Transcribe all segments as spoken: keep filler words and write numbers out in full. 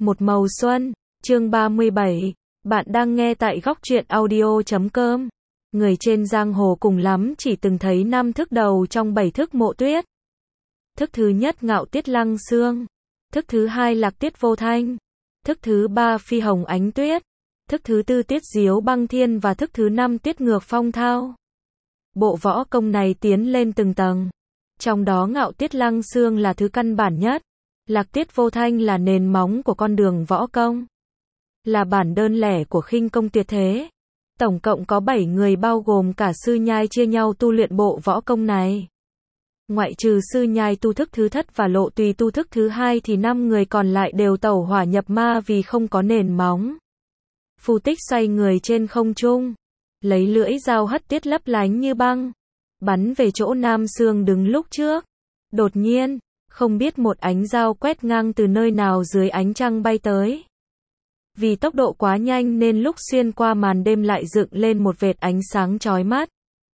Một màu xuân, chương ba mươi bảy, bạn đang nghe tại góc truyện audio chấm com. Người trên giang hồ cùng lắm chỉ từng thấy năm thức đầu trong bảy thức Mộ Tuyết. Thức thứ nhất Ngạo Tiết Lăng Xương, thức thứ hai Lạc Tiết Vô Thanh, thức thứ ba Phi Hồng Ánh Tuyết, thức thứ tư Tiết Diếu Băng Thiên và thức thứ năm Tiết Ngược Phong Thao. Bộ võ công này tiến lên từng tầng. Trong đó Ngạo Tiết Lăng Xương là thứ căn bản nhất. Lạc Tiết Vô Thanh là nền móng của con đường võ công. Là bản đơn lẻ của khinh công tuyệt thế. Tổng cộng có bảy người bao gồm cả Sư Nhai chia nhau tu luyện bộ võ công này. Ngoại trừ Sư Nhai tu thức thứ thất và Lộ Tùy tu thức thứ hai thì năm người còn lại đều tẩu hỏa nhập ma vì không có nền móng. Phù Tích xoay người trên không trung, lấy lưỡi dao hất tiết lấp lánh như băng, bắn về chỗ Nam Xương đứng lúc trước. Đột nhiên, không biết một ánh dao quét ngang từ nơi nào dưới ánh trăng bay tới. Vì tốc độ quá nhanh nên lúc xuyên qua màn đêm lại dựng lên một vệt ánh sáng chói mắt.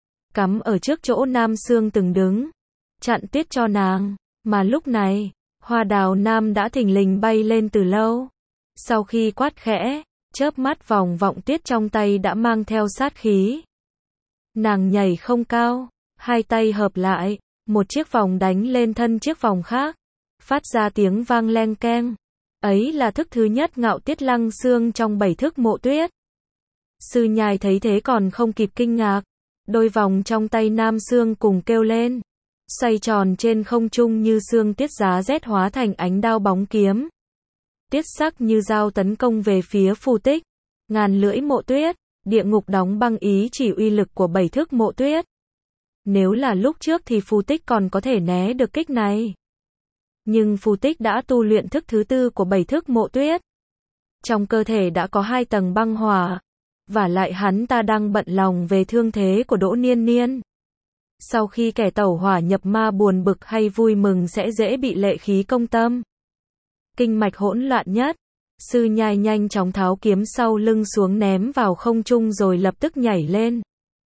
Cắm ở trước chỗ Nam Xương từng đứng, chặn tiết cho nàng. Mà lúc này, Hoa Đào Nam đã thình lình bay lên từ lâu. Sau khi quát khẽ, chớp mắt vòng vọng tiết trong tay đã mang theo sát khí. Nàng nhảy không cao, hai tay hợp lại, một chiếc vòng đánh lên thân chiếc vòng khác, phát ra tiếng vang leng keng. Ấy là thức thứ nhất Ngạo Tiết Lăng Xương trong bảy thức Mộ Tuyết. Sư Nhai thấy thế còn không kịp kinh ngạc, đôi vòng trong tay Nam Xương cùng kêu lên, xoay tròn trên không trung như xương tiết giá rét hóa thành ánh đao bóng kiếm. Tiết sắc như dao tấn công về phía Phù Tích. Ngàn lưỡi Mộ Tuyết, địa ngục đóng băng ý chỉ uy lực của bảy thức Mộ Tuyết. Nếu là lúc trước thì Phù Tích còn có thể né được kích này. Nhưng Phù Tích đã tu luyện thức thứ tư của bảy thức Mộ Tuyết. Trong cơ thể đã có hai tầng băng hỏa. Và lại hắn ta đang bận lòng về thương thế của Đỗ Niên Niên. Sau khi kẻ tẩu hỏa nhập ma buồn bực hay vui mừng sẽ dễ bị lệ khí công tâm. Kinh mạch hỗn loạn nhất. Sư Nhai nhanh chóng tháo kiếm sau lưng xuống ném vào không trung rồi lập tức nhảy lên.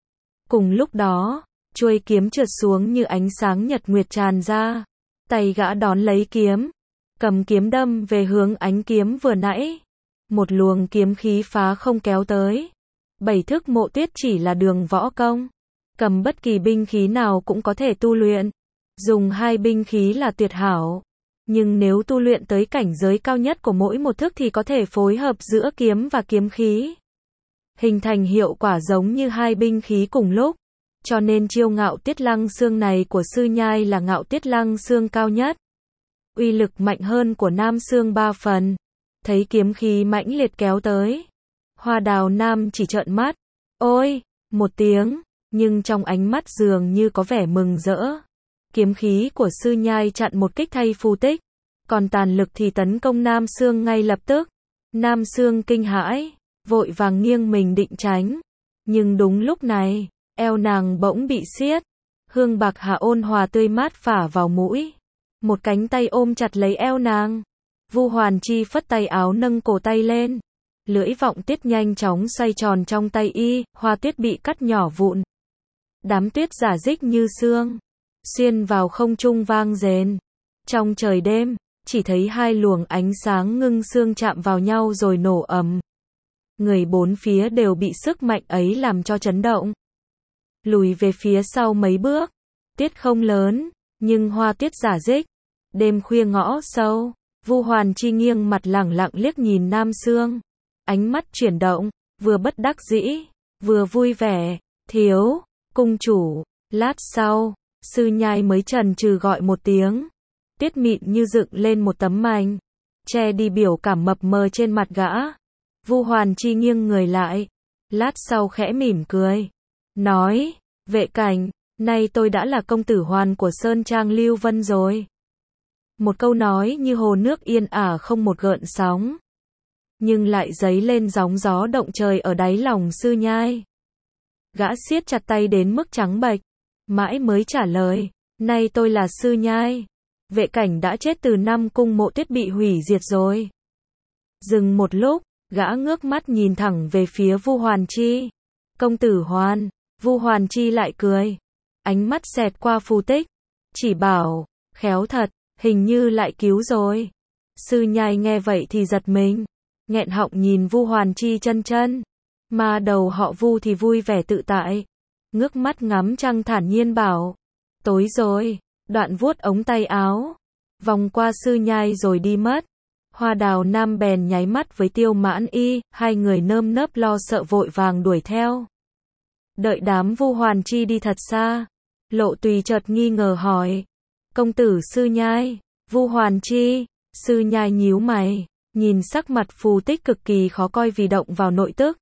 Cùng lúc đó, chuôi kiếm trượt xuống như ánh sáng nhật nguyệt tràn ra. Tay gã đón lấy kiếm, cầm kiếm đâm về hướng ánh kiếm vừa nãy. Một luồng kiếm khí phá không kéo tới. Bảy thức Mộ Tuyết chỉ là đường võ công. Cầm bất kỳ binh khí nào cũng có thể tu luyện. Dùng hai binh khí là tuyệt hảo. Nhưng nếu tu luyện tới cảnh giới cao nhất của mỗi một thức thì có thể phối hợp giữa kiếm và kiếm khí. Hình thành hiệu quả giống như hai binh khí cùng lúc. Cho nên chiêu Ngạo Tiết Lăng Xương này của Sư Nhai là Ngạo Tiết Lăng Xương cao nhất. Uy lực mạnh hơn của Nam Xương ba phần. Thấy kiếm khí mãnh liệt kéo tới. Hoa Đào Nam chỉ trợn mắt. Ôi! Một tiếng. Nhưng trong ánh mắt dường như có vẻ mừng rỡ. Kiếm khí của Sư Nhai chặn một kích thay Phù Tích. Còn tàn lực thì tấn công Nam Xương ngay lập tức. Nam Xương kinh hãi. Vội vàng nghiêng mình định tránh. Nhưng đúng lúc này, eo nàng bỗng bị siết. Hương bạc hà ôn hòa tươi mát phả vào mũi. Một cánh tay ôm chặt lấy eo nàng. Vu Hoàn Chi phất tay áo nâng cổ tay lên. Lưỡi vọng tiết nhanh chóng xoay tròn trong tay y, hoa tuyết bị cắt nhỏ vụn. Đám tuyết rả rích như sương. Xuyên vào không trung vang rền. Trong trời đêm, chỉ thấy hai luồng ánh sáng ngưng sương chạm vào nhau rồi nổ ầm. Người bốn phía đều bị sức mạnh ấy làm cho chấn động. Lùi về phía sau mấy bước. Tiết không lớn, nhưng hoa tuyết rả rích. Đêm khuya ngõ sâu, Vu Hoàn Chi nghiêng mặt lẳng lặng liếc nhìn Nam Xương. Ánh mắt chuyển động, vừa bất đắc dĩ, vừa vui vẻ. Thiếu, cung chủ. Lát sau, Sư Nhai mới chần chừ gọi một tiếng. Tiết mịn như dựng lên một tấm mành, che đi biểu cảm mập mờ trên mặt gã. Vu Hoàn Chi nghiêng người lại, lát sau khẽ mỉm cười. Nói, Vệ Cảnh, nay tôi đã là công tử hoàn của Sơn Trang Lưu Vân rồi. Một câu nói như hồ nước yên ả không một gợn sóng. Nhưng lại dấy lên gióng gió động trời ở đáy lòng Sư Nhai. Gã siết chặt tay đến mức trắng bệch, mãi mới trả lời, nay tôi là Sư Nhai. Vệ Cảnh đã chết từ năm cung Mộ Tuyết bị hủy diệt rồi. Dừng một lúc, gã ngước mắt nhìn thẳng về phía Vu Hoàn Chi. Công tử Hoàn. Vu Hoàn Chi lại cười. Ánh mắt xẹt qua Phù Tích. Chỉ bảo, khéo thật, hình như lại cứu rồi. Sư Nhai nghe vậy thì giật mình, nghẹn họng nhìn Vu Hoàn Chi chân chân. Mà đầu họ Vu thì vui vẻ tự tại, ngước mắt ngắm trăng thản nhiên bảo, tối rồi, đoạn vuốt ống tay áo, vòng qua Sư Nhai rồi đi mất. Hoa Đào Nam bèn nháy mắt với Tiêu Mãn Y, hai người nơm nớp lo sợ vội vàng đuổi theo. Đợi đám Vu Hoàn Chi đi thật xa, Lộ Tùy chợt nghi ngờ hỏi, công tử Sư Nhai, Vu Hoàn Chi. Sư Nhai nhíu mày, nhìn sắc mặt Phù Tích cực kỳ khó coi vì động vào nội tức.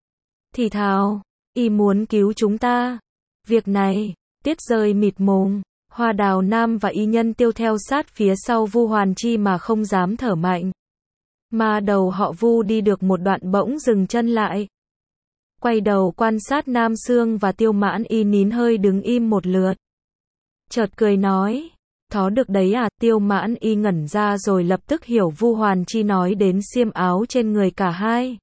Thì thào, y muốn cứu chúng ta. Việc này, tiết rơi mịt mùng, Hoa Đào Nam và y nhân Tiêu theo sát phía sau Vu Hoàn Chi mà không dám thở mạnh. Mà đầu họ Vu đi được một đoạn bỗng dừng chân lại. Quay đầu quan sát Nam Xương và Tiêu Mãn Y nín hơi đứng im một lượt. Chợt cười nói, thó được đấy à. Tiêu Mãn Y ngẩn ra rồi lập tức hiểu Vu Hoàn Chi nói đến xiêm áo trên người cả hai.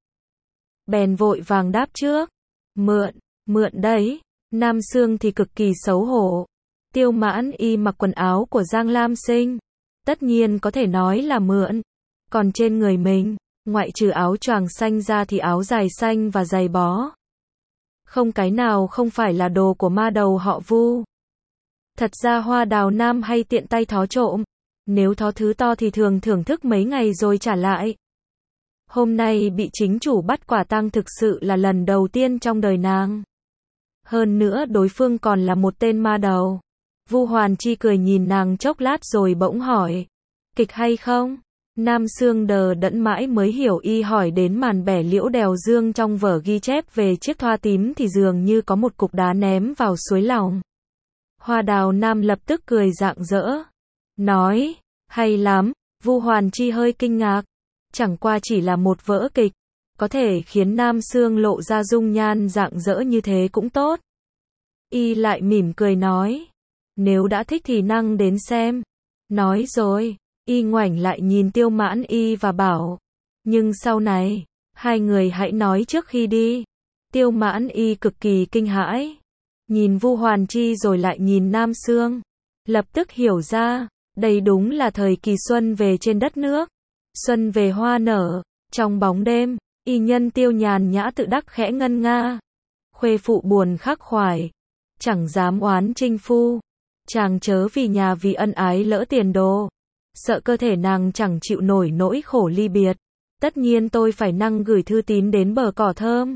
Bèn vội vàng đáp trước, mượn, mượn đấy. Nam Xương thì cực kỳ xấu hổ. Tiêu Mãn Y mặc quần áo của Giang Lam Sinh, tất nhiên có thể nói là mượn. Còn trên người mình, ngoại trừ áo choàng xanh ra thì áo dài xanh và giày bó. Không cái nào không phải là đồ của ma đầu họ Vu. Thật ra Hoa Đào Nam hay tiện tay thó trộm. Nếu thó thứ to thì thường thưởng thức mấy ngày rồi trả lại. Hôm nay bị chính chủ bắt quả tang thực sự là lần đầu tiên trong đời nàng. Hơn nữa đối phương còn là một tên ma đầu. Vu Hoàn Chi cười nhìn nàng chốc lát rồi bỗng hỏi, kịch hay không? Nam Xương đờ đẫn mãi mới hiểu y hỏi đến màn bẻ liễu đèo dương trong vở ghi chép về chiếc thoa tím thì dường như có một cục đá ném vào suối lòng. Hoa Đào Nam lập tức cười rạng rỡ, nói, hay lắm. Vu Hoàn Chi hơi kinh ngạc, chẳng qua chỉ là một vở kịch, có thể khiến Nam Xương lộ ra dung nhan rạng rỡ như thế cũng tốt. Y lại mỉm cười nói, nếu đã thích thì năng đến xem. Nói rồi, y ngoảnh lại nhìn Tiêu Mãn Y và bảo, nhưng sau này, hai người hãy nói trước khi đi. Tiêu Mãn Y cực kỳ kinh hãi, nhìn Vu Hoàn Chi rồi lại nhìn Nam Xương, lập tức hiểu ra, đây đúng là thời kỳ xuân về trên đất nước. Xuân về hoa nở, trong bóng đêm, y nhân Tiêu nhàn nhã tự đắc khẽ ngân nga. Khuê phụ buồn khắc khoải, chẳng dám oán trinh phu. Chàng chớ vì nhà vì ân ái lỡ tiền đồ. Sợ cơ thể nàng chẳng chịu nổi nỗi khổ ly biệt. Tất nhiên tôi phải năng gửi thư tín đến bờ cỏ thơm.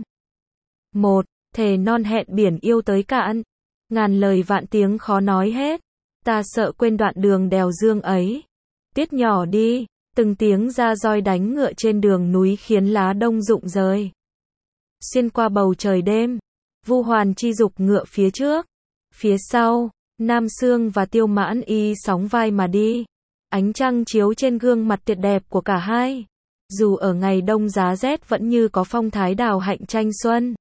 Một, thề non hẹn biển yêu tới cạn. Ngàn lời vạn tiếng khó nói hết. Ta sợ quên đoạn đường đèo dương ấy. Tiết nhỏ đi. Từng tiếng ra roi đánh ngựa trên đường núi khiến lá đông rụng rơi. Xuyên qua bầu trời đêm, Vu Hoàn Chi dục ngựa phía trước. Phía sau, Nam Xương và Tiêu Mãn Y sóng vai mà đi. Ánh trăng chiếu trên gương mặt tuyệt đẹp của cả hai. Dù ở ngày đông giá rét vẫn như có phong thái đào hạnh tranh xuân.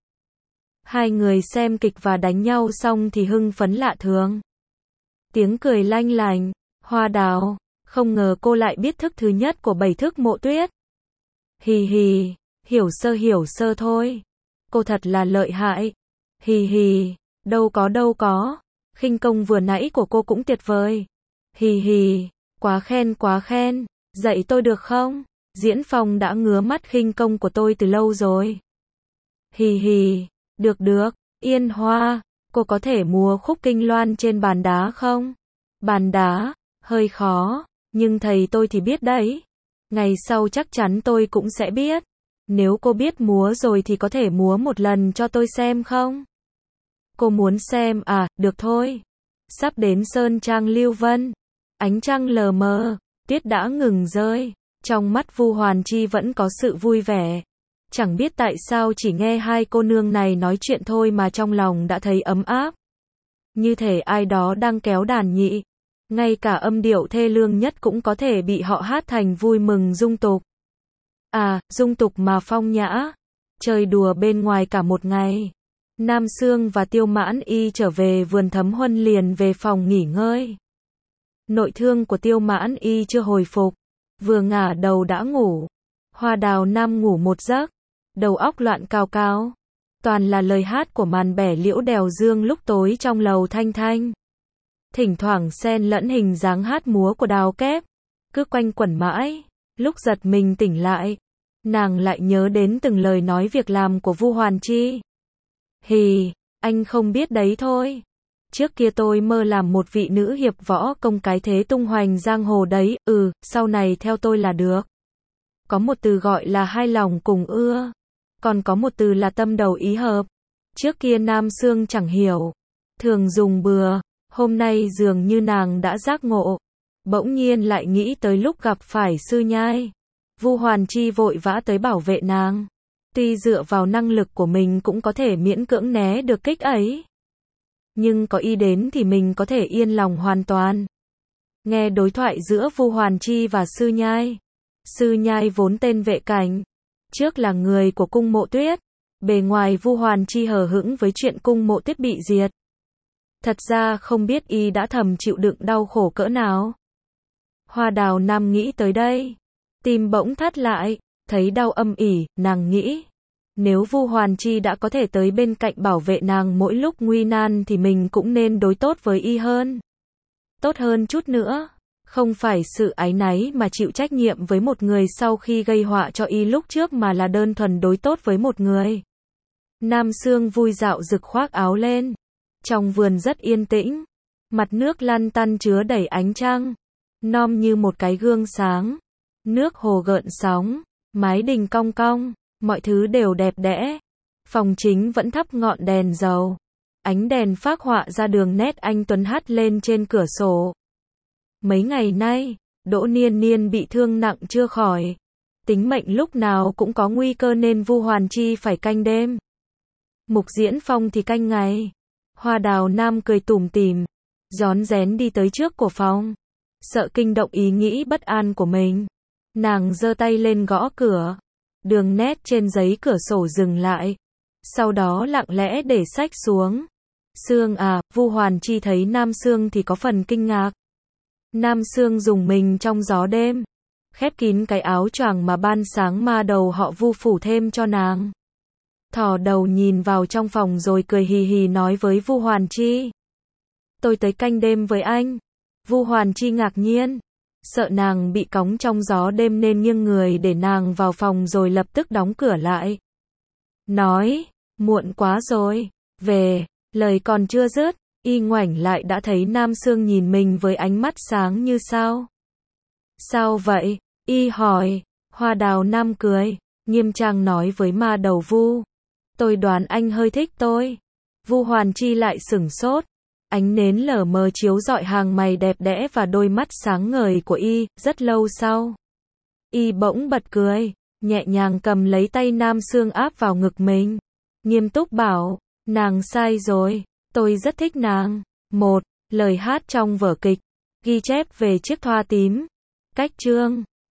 Hai người xem kịch và đánh nhau xong thì hưng phấn lạ thường. Tiếng cười lanh lành, Hoa Đào, không ngờ cô lại biết thức thứ nhất của bảy thức mộ tuyết. Hì hì, hiểu sơ hiểu sơ thôi. Cô thật là lợi hại. Hì hì, đâu có đâu có. Khinh công vừa nãy của cô cũng tuyệt vời. Hì hì, quá khen quá khen. Dạy tôi được không? Diễn Phong đã ngứa mắt khinh công của tôi từ lâu rồi. Hì hì, được được. Yên Hoa, cô có thể múa khúc kinh loan trên bàn đá không? Bàn đá, hơi khó, nhưng thầy tôi thì biết đấy. Ngày sau chắc chắn tôi cũng sẽ biết. Nếu cô biết múa rồi thì có thể múa một lần cho tôi xem không? Cô muốn xem à, được thôi. Sắp đến Sơn Trang Lưu Vân. Ánh trăng lờ mờ, tuyết đã ngừng rơi. Trong mắt Vu Hoàn Chi vẫn có sự vui vẻ. Chẳng biết tại sao chỉ nghe hai cô nương này nói chuyện thôi mà trong lòng đã thấy ấm áp. Như thể ai đó đang kéo đàn nhị. Ngay cả âm điệu thê lương nhất cũng có thể bị họ hát thành vui mừng dung tục. À, dung tục mà phong nhã. Chơi đùa bên ngoài cả một ngày. Nam Xương và Tiêu Mãn Y trở về vườn Thấm Huân liền về phòng nghỉ ngơi. Nội thương của Tiêu Mãn Y chưa hồi phục. Vừa ngả đầu đã ngủ. Hoa Đào Nam ngủ một giấc. Đầu óc loạn cao cao. Toàn là lời hát của màn bẻ liễu đèo dương lúc tối trong lầu Thanh Thanh. Thỉnh thoảng xen lẫn hình dáng hát múa của Đào Kép. Cứ quanh quẩn mãi. Lúc giật mình tỉnh lại, nàng lại nhớ đến từng lời nói việc làm của Vu Hoàn Chi. Hì, anh không biết đấy thôi. Trước kia tôi mơ làm một vị nữ hiệp võ công cái thế tung hoành giang hồ đấy, ừ, sau này theo tôi là được. Có một từ gọi là hai lòng cùng ưa, còn có một từ là tâm đầu ý hợp. Trước kia Nam Xương chẳng hiểu, thường dùng bừa, hôm nay dường như nàng đã giác ngộ, bỗng nhiên lại nghĩ tới lúc gặp phải Sư Nhai. Vu Hoàn Chi vội vã tới bảo vệ nàng. Tuy dựa vào năng lực của mình cũng có thể miễn cưỡng né được kích ấy, nhưng có y đến thì mình có thể yên lòng hoàn toàn. Nghe đối thoại giữa Vu Hoàn Chi và Sư Nhai. Sư Nhai vốn tên Vệ Cảnh, trước là người của cung Mộ Tuyết. Bề ngoài Vu Hoàn Chi hờ hững với chuyện cung Mộ Tuyết bị diệt. Thật ra không biết y đã thầm chịu đựng đau khổ cỡ nào. Hoa Đào Nam nghĩ tới đây, tim bỗng thắt lại, thấy đau âm ỉ, nàng nghĩ, nếu Vu Hoàn Chi đã có thể tới bên cạnh bảo vệ nàng mỗi lúc nguy nan thì mình cũng nên đối tốt với y hơn. Tốt hơn chút nữa, không phải sự áy náy mà chịu trách nhiệm với một người sau khi gây họa cho y lúc trước mà là đơn thuần đối tốt với một người. Nam Xương vui dạo rực khoác áo lên. Trong vườn rất yên tĩnh, mặt nước lăn tăn chứa đầy ánh trăng, non như một cái gương sáng. Nước hồ gợn sóng, mái đình cong cong, mọi thứ đều đẹp đẽ. Phòng chính vẫn thắp ngọn đèn dầu. Ánh đèn phác họa ra đường nét anh tuấn hắt lên trên cửa sổ. Mấy ngày nay, Đỗ Niên Niên bị thương nặng chưa khỏi. Tính mệnh lúc nào cũng có nguy cơ nên Vu Hoàn Chi phải canh đêm. Mục Diễn Phong thì canh ngày. Hoa Đào Nam cười tủm tỉm, rón rén đi tới trước của phòng. Sợ kinh động ý nghĩ bất an của mình, nàng giơ tay lên gõ cửa. Đường nét trên giấy cửa sổ dừng lại, sau đó lặng lẽ để sách xuống. Xương à, Vu Hoàn Chi thấy Nam Xương thì có phần kinh ngạc. Nam Xương dùng mình trong gió đêm, khép kín cái áo choàng mà ban sáng ma đầu họ Vu phủ thêm cho nàng. Thò đầu nhìn vào trong phòng rồi cười hì hì nói với Vu Hoàn Chi. Tôi tới canh đêm với anh. Vu Hoàn Chi ngạc nhiên, sợ nàng bị cóng trong gió đêm nên nghiêng người để nàng vào phòng rồi lập tức đóng cửa lại. Nói, muộn quá rồi, về, lời còn chưa dứt, y ngoảnh lại đã thấy Nam Xương nhìn mình với ánh mắt sáng như sao. Sao vậy? Y hỏi. Hoa Đào Nam cười, nghiêm trang nói với ma đầu Vu. Tôi đoán anh hơi thích tôi. Vu Hoàn Chi lại sửng sốt. Ánh nến lờ mờ chiếu rọi hàng mày đẹp đẽ và đôi mắt sáng ngời của y. Rất lâu sau, y bỗng bật cười, nhẹ nhàng cầm lấy tay Nam Xương áp vào ngực mình, nghiêm túc bảo, nàng sai rồi, tôi rất thích nàng. Một, lời hát trong vở kịch, ghi chép về chiếc thoa tím. Cách chương